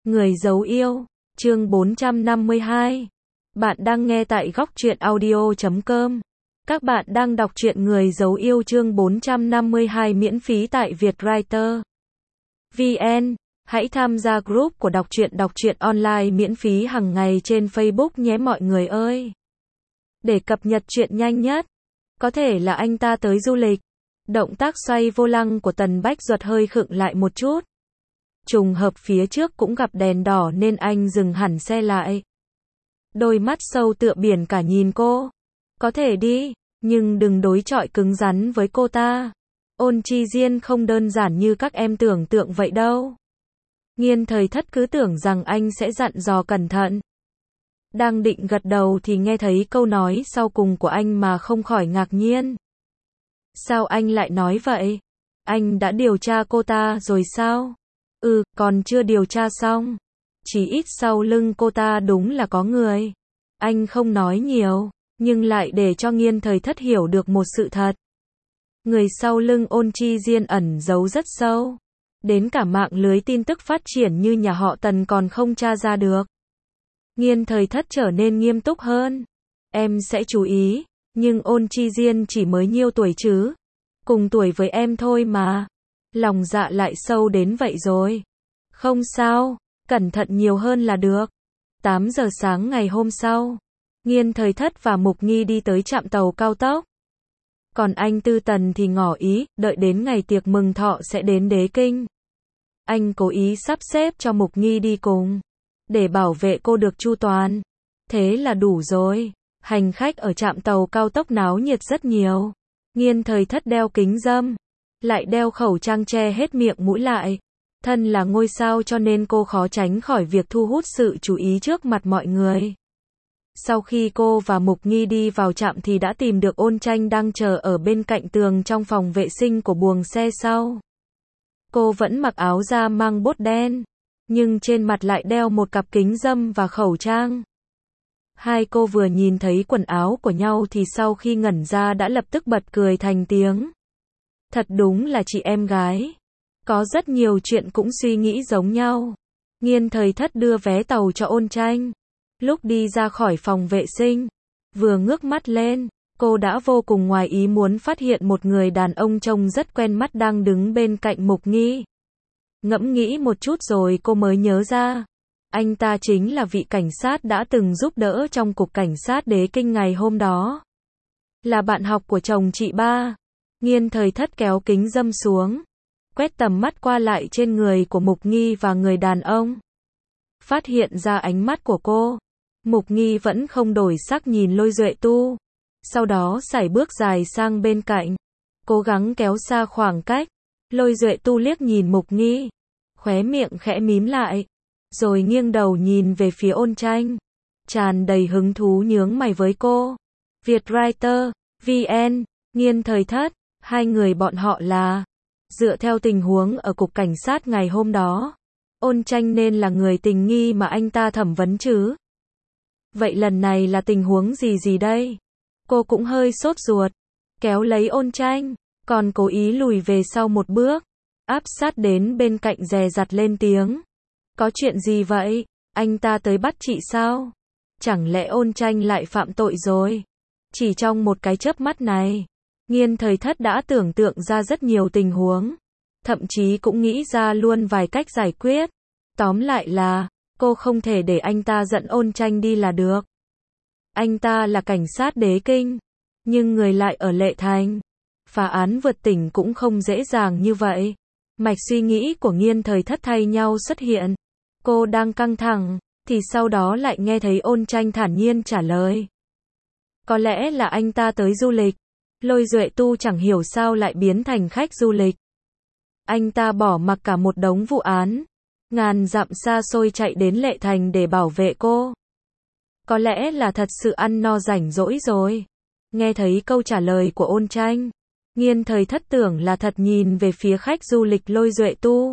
Người giấu yêu, chương 452. Bạn đang nghe tại góc truyện audio.com. Các bạn đang đọc truyện Người giấu yêu chương 452 miễn phí tại Vietwriter VN. Hãy tham gia group của đọc truyện online miễn phí hàng ngày trên Facebook nhé mọi người ơi. Để cập nhật truyện nhanh nhất, có thể là anh ta tới du lịch. Động tác xoay vô lăng của Tần Bách Duật hơi khựng lại một chút. Trùng hợp phía trước cũng gặp đèn đỏ nên anh dừng hẳn xe lại. Đôi mắt sâu tựa biển cả nhìn cô. Có thể đi, nhưng đừng đối chọi cứng rắn với cô ta. Ôn Chi Diên không đơn giản như các em tưởng tượng vậy đâu. Nghiên Thời Thất cứ tưởng rằng anh sẽ dặn dò cẩn thận. Đang định gật đầu thì nghe thấy câu nói sau cùng của anh mà không khỏi ngạc nhiên. Sao anh lại nói vậy? Anh đã điều tra cô ta rồi sao? Còn chưa điều tra xong. Chỉ ít sau lưng cô ta đúng là có người. Anh không nói nhiều, nhưng lại để cho Nghiên Thời Thất hiểu được một sự thật. Người sau lưng Ôn Chi Diên ẩn giấu rất sâu. Đến cả mạng lưới tin tức phát triển như nhà họ Tần còn không tra ra được. Nghiên Thời Thất trở nên nghiêm túc hơn. Em sẽ chú ý, nhưng Ôn Chi Diên chỉ mới nhiêu tuổi chứ? Cùng tuổi với em thôi mà. Lòng dạ lại sâu đến vậy rồi. Không sao, cẩn thận nhiều hơn là được. 8 giờ sáng ngày hôm sau, Nghiên Thời Thất và Mục Nghi đi tới trạm tàu cao tốc. Còn anh Tư Tần thì ngỏ ý, đợi đến ngày tiệc mừng thọ sẽ đến Đế Kinh. Anh cố ý sắp xếp cho Mục Nghi đi cùng, để bảo vệ cô được chu toàn. Thế là đủ rồi. Hành khách ở trạm tàu cao tốc náo nhiệt rất nhiều. Nghiên Thời Thất đeo kính râm, lại đeo khẩu trang che hết miệng mũi lại. Thân là ngôi sao cho nên cô khó tránh khỏi việc thu hút sự chú ý trước mặt mọi người. Sau khi cô và Mục Nghi đi vào trạm thì đã tìm được Ôn Tranh đang chờ ở bên cạnh tường trong phòng vệ sinh của buồng xe sau. Cô vẫn mặc áo da mang bốt đen, nhưng trên mặt lại đeo một cặp kính râm và khẩu trang. Hai cô vừa nhìn thấy quần áo của nhau thì sau khi ngẩn ra đã lập tức bật cười thành tiếng. Thật đúng là chị em gái. Có rất nhiều chuyện cũng suy nghĩ giống nhau. Nghiên Thời Thất đưa vé tàu cho Ôn Tranh. Lúc đi ra khỏi phòng vệ sinh, vừa ngước mắt lên, cô đã vô cùng ngoài ý muốn phát hiện một người đàn ông trông rất quen mắt đang đứng bên cạnh Mục Nghi. Ngẫm nghĩ một chút rồi cô mới nhớ ra. Anh ta chính là vị cảnh sát đã từng giúp đỡ trong cục cảnh sát Đế Kinh ngày hôm đó. Là bạn học của chồng chị ba. Nghiên Thời Thất kéo kính râm xuống, quét tầm mắt qua lại trên người của Mục Nghi và người đàn ông. Phát hiện ra ánh mắt của cô, Mục Nghi vẫn không đổi sắc nhìn Lôi Duệ Tu. Sau đó sải bước dài sang bên cạnh, cố gắng kéo xa khoảng cách. Lôi Duệ Tu liếc nhìn Mục Nghi, khóe miệng khẽ mím lại, rồi nghiêng đầu nhìn về phía Ôn Tranh, tràn đầy hứng thú nhướng mày với cô. Vietwriter VN, Nghiên Thời Thất, hai người bọn họ là, dựa theo tình huống ở cục cảnh sát ngày hôm đó, Ôn Tranh nên là người tình nghi mà anh ta thẩm vấn chứ. Vậy lần này là tình huống gì đây? Cô cũng hơi sốt ruột, kéo lấy Ôn Tranh, còn cố ý lùi về sau một bước, áp sát đến bên cạnh dè dặt lên tiếng. Có chuyện gì vậy? Anh ta tới bắt chị sao? Chẳng lẽ Ôn Tranh lại phạm tội rồi? Chỉ trong một cái chớp mắt này, Nghiên Thời Thất đã tưởng tượng ra rất nhiều tình huống, thậm chí cũng nghĩ ra luôn vài cách giải quyết. Tóm lại là, cô không thể để anh ta dẫn Ôn Tranh đi là được. Anh ta là cảnh sát Đế Kinh, nhưng người lại ở Lệ Thành. Phá án vượt tỉnh cũng không dễ dàng như vậy. Mạch suy nghĩ của Nghiên Thời Thất thay nhau xuất hiện. Cô đang căng thẳng, thì sau đó lại nghe thấy Ôn Tranh thản nhiên trả lời. Có lẽ là anh ta tới du lịch. Lôi Duệ Tu chẳng hiểu sao lại biến thành khách du lịch. Anh ta bỏ mặc cả một đống vụ án, ngàn dặm xa xôi chạy đến Lệ Thành để bảo vệ cô. Có lẽ là thật sự ăn no rảnh rỗi rồi. Nghe thấy câu trả lời của Ôn Tranh, Nghiên Thời Thất tưởng là thật nhìn về phía khách du lịch Lôi Duệ Tu.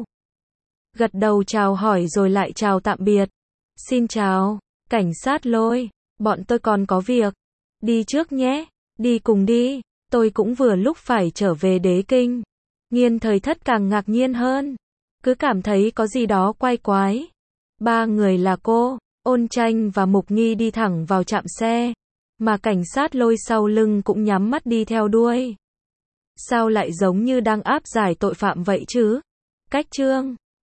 Gật đầu chào hỏi rồi lại chào tạm biệt. Xin chào, cảnh sát Lôi, bọn tôi còn có việc. Đi trước nhé, đi cùng đi, tôi cũng vừa lúc phải trở về Đế Kinh. Nghiên Thời Thất càng ngạc nhiên hơn, cứ cảm thấy có gì đó quái quái. Ba người là cô, Ôn Tranh và Mục Nghi đi thẳng vào trạm xe, mà cảnh sát Lôi sau lưng cũng nhắm mắt đi theo đuôi. Sao lại giống như đang áp giải tội phạm vậy chứ? Cách chương